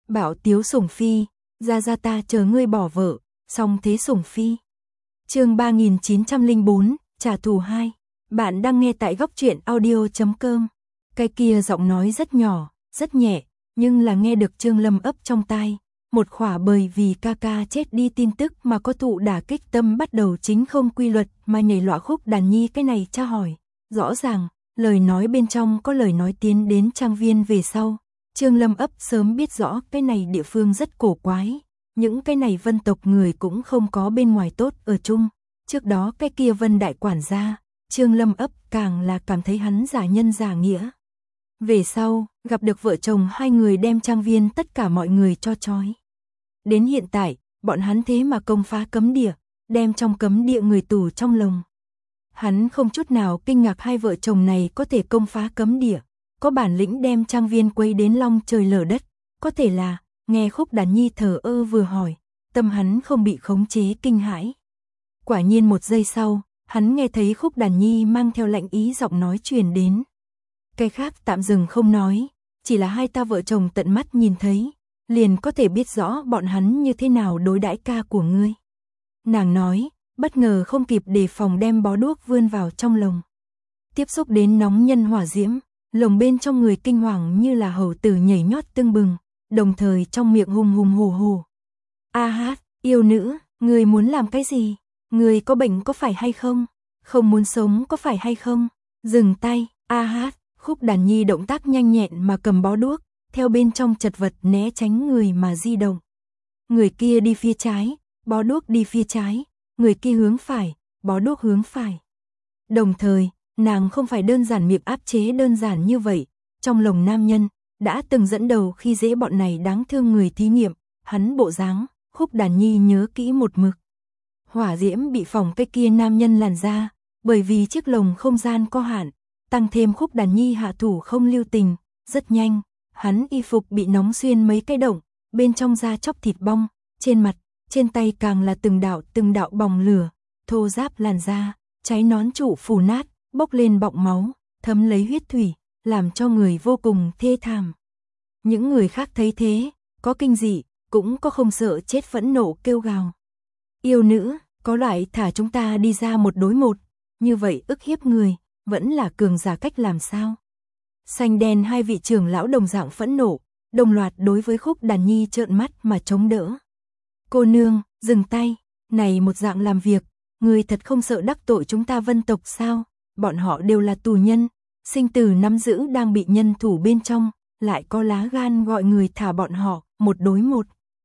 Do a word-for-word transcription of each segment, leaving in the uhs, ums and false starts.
Bảo Tiếu Sủng Phi, ra ra ta chờ ngươi bỏ vợ, song thế Sủng Phi. Chương ba nghìn chín trăm lẻ bốn, trả thù hai. Bạn đang nghe tại góc truyện audio chấm com. Cái kia giọng nói rất nhỏ, rất nhẹ, nhưng là nghe được Trương Lâm ấp trong tai. Một khỏa bởi vì ca ca chết đi tin tức mà có thụ đả kích tâm bắt đầu chính không quy luật mà nhảy loạn Khúc Đàn Nhi cái này tra hỏi. Rõ ràng, lời nói bên trong có lời nói tiến đến trang viên về sau. Trương Lâm ấp sớm biết rõ cái này địa phương rất cổ quái. Những cái này vân tộc người cũng không có bên ngoài tốt ở chung. Trước đó cái kia vân đại quản gia, Trương Lâm ấp càng là cảm thấy hắn giả nhân giả nghĩa. Về sau, gặp được vợ chồng hai người đem trang viên tất cả mọi người cho trói. Đến hiện tại, bọn hắn thế mà công phá cấm địa, đem trong cấm địa người tù trong lồng. Hắn không chút nào kinh ngạc hai vợ chồng này có thể công phá cấm địa, có bản lĩnh đem trang viên quấy đến long trời lở đất. Có thể là, nghe Khúc Đàn Nhi thờ ơ vừa hỏi, tâm hắn không bị khống chế kinh hãi. Quả nhiên một giây sau, hắn nghe thấy Khúc Đàn Nhi mang theo lạnh ý giọng nói truyền đến. Cái khác tạm dừng không nói, chỉ là hai ta vợ chồng tận mắt nhìn thấy, liền có thể biết rõ bọn hắn như thế nào đối đãi ca của ngươi. Nàng nói, bất ngờ không kịp đề phòng đem bó đuốc vươn vào trong lồng. Tiếp xúc đến nóng nhân hỏa diễm, lồng bên trong người kinh hoàng như là hầu tử nhảy nhót tưng bừng, đồng thời trong miệng hùng hùng hù hù. A hát, yêu nữ, ngươi muốn làm cái gì? Ngươi có bệnh có phải hay không? Không muốn sống có phải hay không? Dừng tay, A hát. Khúc Đàn Nhi động tác nhanh nhẹn mà cầm bó đuốc, theo bên trong chật vật né tránh người mà di động. Người kia đi phía trái, bó đuốc đi phía trái, người kia hướng phải, bó đuốc hướng phải. Đồng thời, nàng không phải đơn giản miệng áp chế đơn giản như vậy, trong lòng nam nhân, đã từng dẫn đầu khi dễ bọn này đáng thương người thí nghiệm, hắn bộ dáng, Khúc Đàn Nhi nhớ kỹ một mực. Hỏa diễm bị phòng cái kia nam nhân làn ra, bởi vì chiếc lồng không gian có hạn. Tăng thêm Khúc Đàn Nhi hạ thủ không lưu tình, rất nhanh, hắn y phục bị nóng xuyên mấy cái động, bên trong da chóc thịt bong, trên mặt, trên tay càng là từng đạo từng đạo bỏng lửa, thô ráp làn da, cháy nón trụ phủ nát, bốc lên bọng máu, thấm lấy huyết thủy, làm cho người vô cùng thê thảm. Những người khác thấy thế, có kinh dị, cũng có không sợ chết phẫn nộ kêu gào. Yêu nữ, có loại thả chúng ta đi ra một đối một, như vậy ức hiếp người. Vẫn là cường giả cách làm sao? Xanh đen hai vị trưởng lão đồng dạng phẫn nộ, đồng loạt đối với Khúc Đàn Nhi trợn mắt mà chống đỡ. Cô nương, dừng tay, này một dạng làm việc, người thật không sợ đắc tội chúng ta vân tộc sao? Bọn họ đều là tù nhân, sinh tử nắm giữ đang bị nhân thủ bên trong, lại có lá gan gọi người thả bọn họ, một đối một.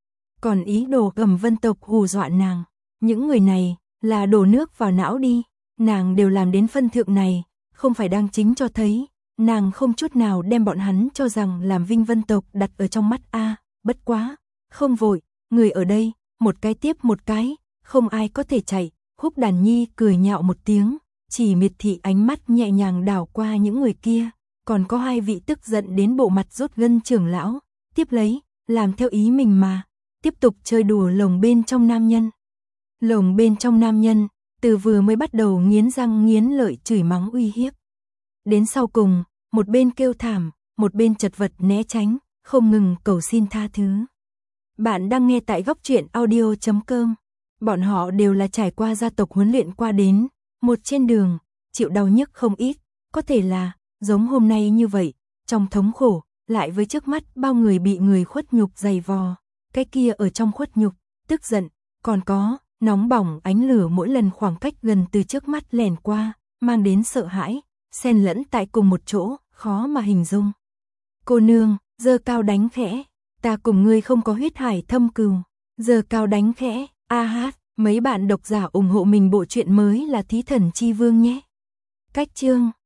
Còn ý đồ cầm vân tộc hù dọa nàng, những người này, là đổ nước vào não đi, nàng đều làm đến phân thượng này. Không phải đang chính cho thấy, nàng không chút nào đem bọn hắn cho rằng làm Vinh Vân tộc đặt ở trong mắt a, à, bất quá, không vội, người ở đây, một cái tiếp một cái, không ai có thể chạy. Khúc Đàn Nhi cười nhạo một tiếng, chỉ miệt thị ánh mắt nhẹ nhàng đảo qua những người kia, còn có hai vị tức giận đến bộ mặt rốt gân trưởng lão, tiếp lấy, làm theo ý mình mà, tiếp tục chơi đùa lồng bên trong nam nhân. Lồng bên trong nam nhân, từ vừa mới bắt đầu nghiến răng nghiến lợi chửi mắng uy hiếp. Đến sau cùng, một bên kêu thảm, một bên chật vật né tránh, không ngừng cầu xin tha thứ. Bạn đang nghe tại góc truyện audio chấm com. Bọn họ đều là trải qua gia tộc huấn luyện qua đến, một trên đường, chịu đau nhức không ít, có thể là, giống hôm nay như vậy, trong thống khổ, lại với trước mắt bao người bị người khuất nhục dày vò, cái kia ở trong khuất nhục, tức giận, còn có nóng bỏng ánh lửa mỗi lần khoảng cách gần từ trước mắt lèn qua, mang đến sợ hãi, xen lẫn tại cùng một chỗ, khó mà hình dung. Cô nương, giơ cao đánh khẽ, ta cùng ngươi không có huyết hải thâm cừu, giơ cao đánh khẽ, a hát, mấy bạn độc giả ủng hộ mình bộ truyện mới là Thí Thần Chi Vương nhé. Cách chương